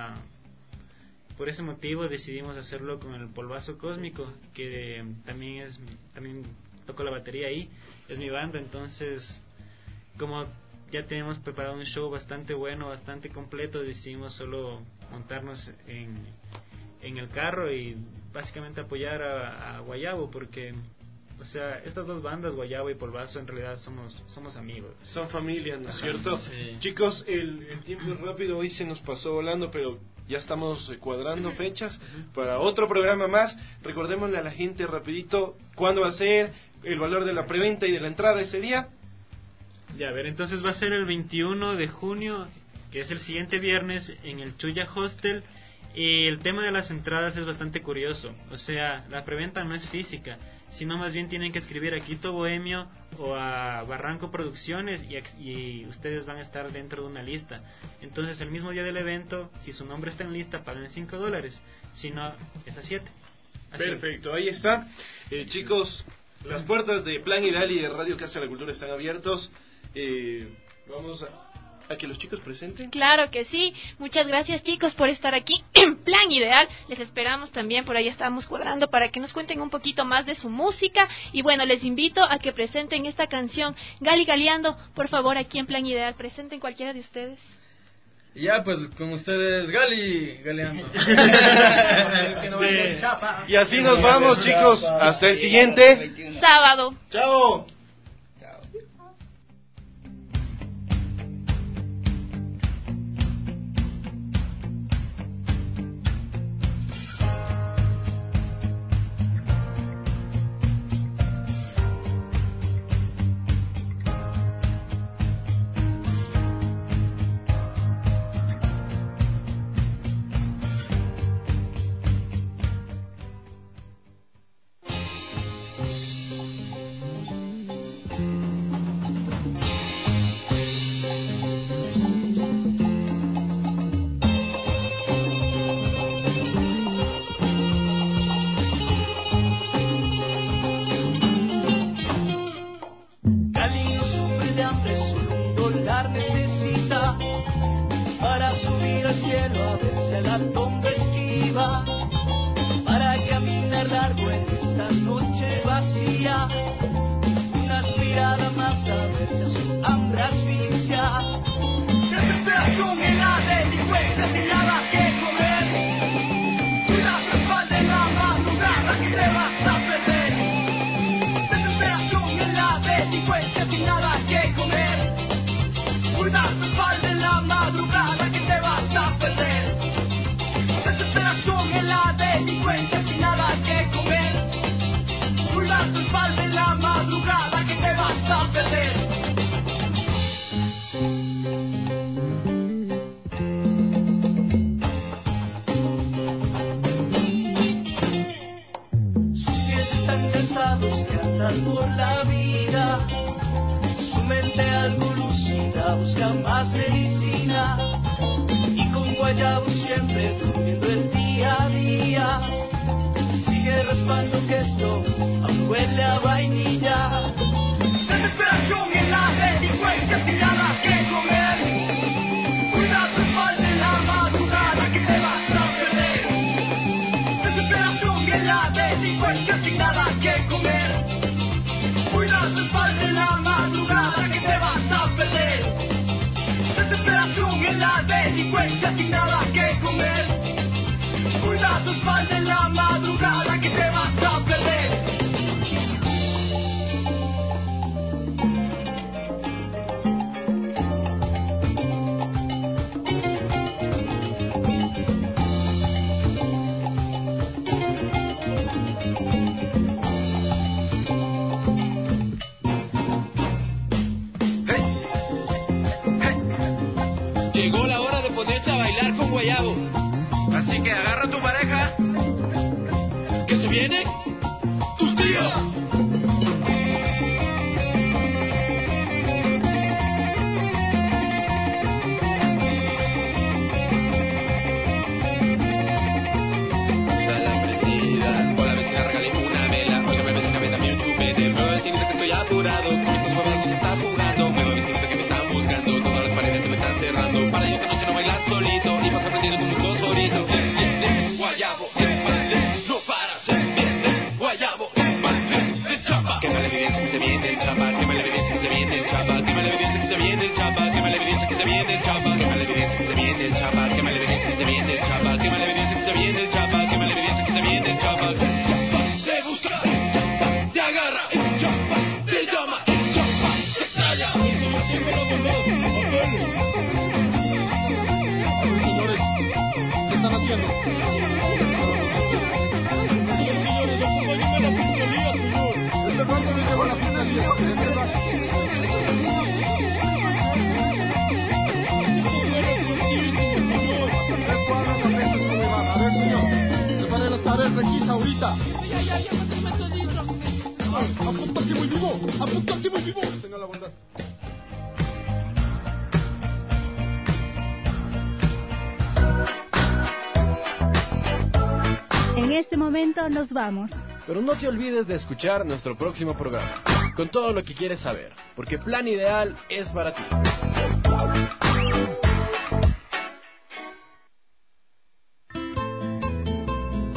motivo decidimos hacerlo con el Polvazo Cósmico, que también toco la batería ahí, es mi banda. Entonces, como ya tenemos preparado un show bastante bueno, bastante completo, decidimos solo montarnos en el carro y básicamente apoyar a Guayabo, porque o sea, estas 2 bandas, Guayabo y Polvazo, en realidad somos amigos. Son familia, ¿no es cierto? Sí. Chicos, el tiempo es rápido, hoy se nos pasó volando, pero ya estamos cuadrando fechas para otro programa más. Recordémosle a la gente rapidito cuándo va a ser, el valor de la preventa y de la entrada ese día. Ya, a ver, entonces va a ser el 21 de junio, que es el siguiente viernes, en el Chuya Hostel. Y el tema de las entradas es bastante curioso. O sea, la preventa no es física, sino más bien tienen que escribir a Quito Bohemio o a Barranco Producciones y ustedes van a estar dentro de una lista. Entonces el mismo día del evento, si su nombre está en lista, pagan $5, si no es a 7. Perfecto, ahí está. Chicos, las puertas de Plan Ideal y de Radio Casa de la Cultura están abiertos. Vamos a que los chicos presenten. Claro que sí. Muchas gracias, chicos, por estar aquí en Plan Ideal. Les esperamos también, por ahí estamos cuadrando para que nos cuenten un poquito más de su música. Y bueno, les invito a que presenten esta canción Gali Galeando. Por favor, aquí en Plan Ideal, presenten cualquiera de ustedes. Ya, pues con ustedes, Gali Galeando. Y así nos vamos, chicos. Hasta el siguiente sábado. Chao. Llegó la hora de ponerse a bailar con Guayabo. Así que agarra a tu pareja, que se viene tus tíos. díganos. Señores, acompáñenme a la fiscalía, señor. Este rato me llevo a la fiscalía. Este rato. A ver, señor, separe las tareas, requisa ahorita. Apunta aquí muy vivo, apunta aquí muy vivo. Tenga la bondad. En este momento nos vamos. Pero no te olvides de escuchar nuestro próximo programa, con todo lo que quieres saber, porque Plan Ideal es para ti.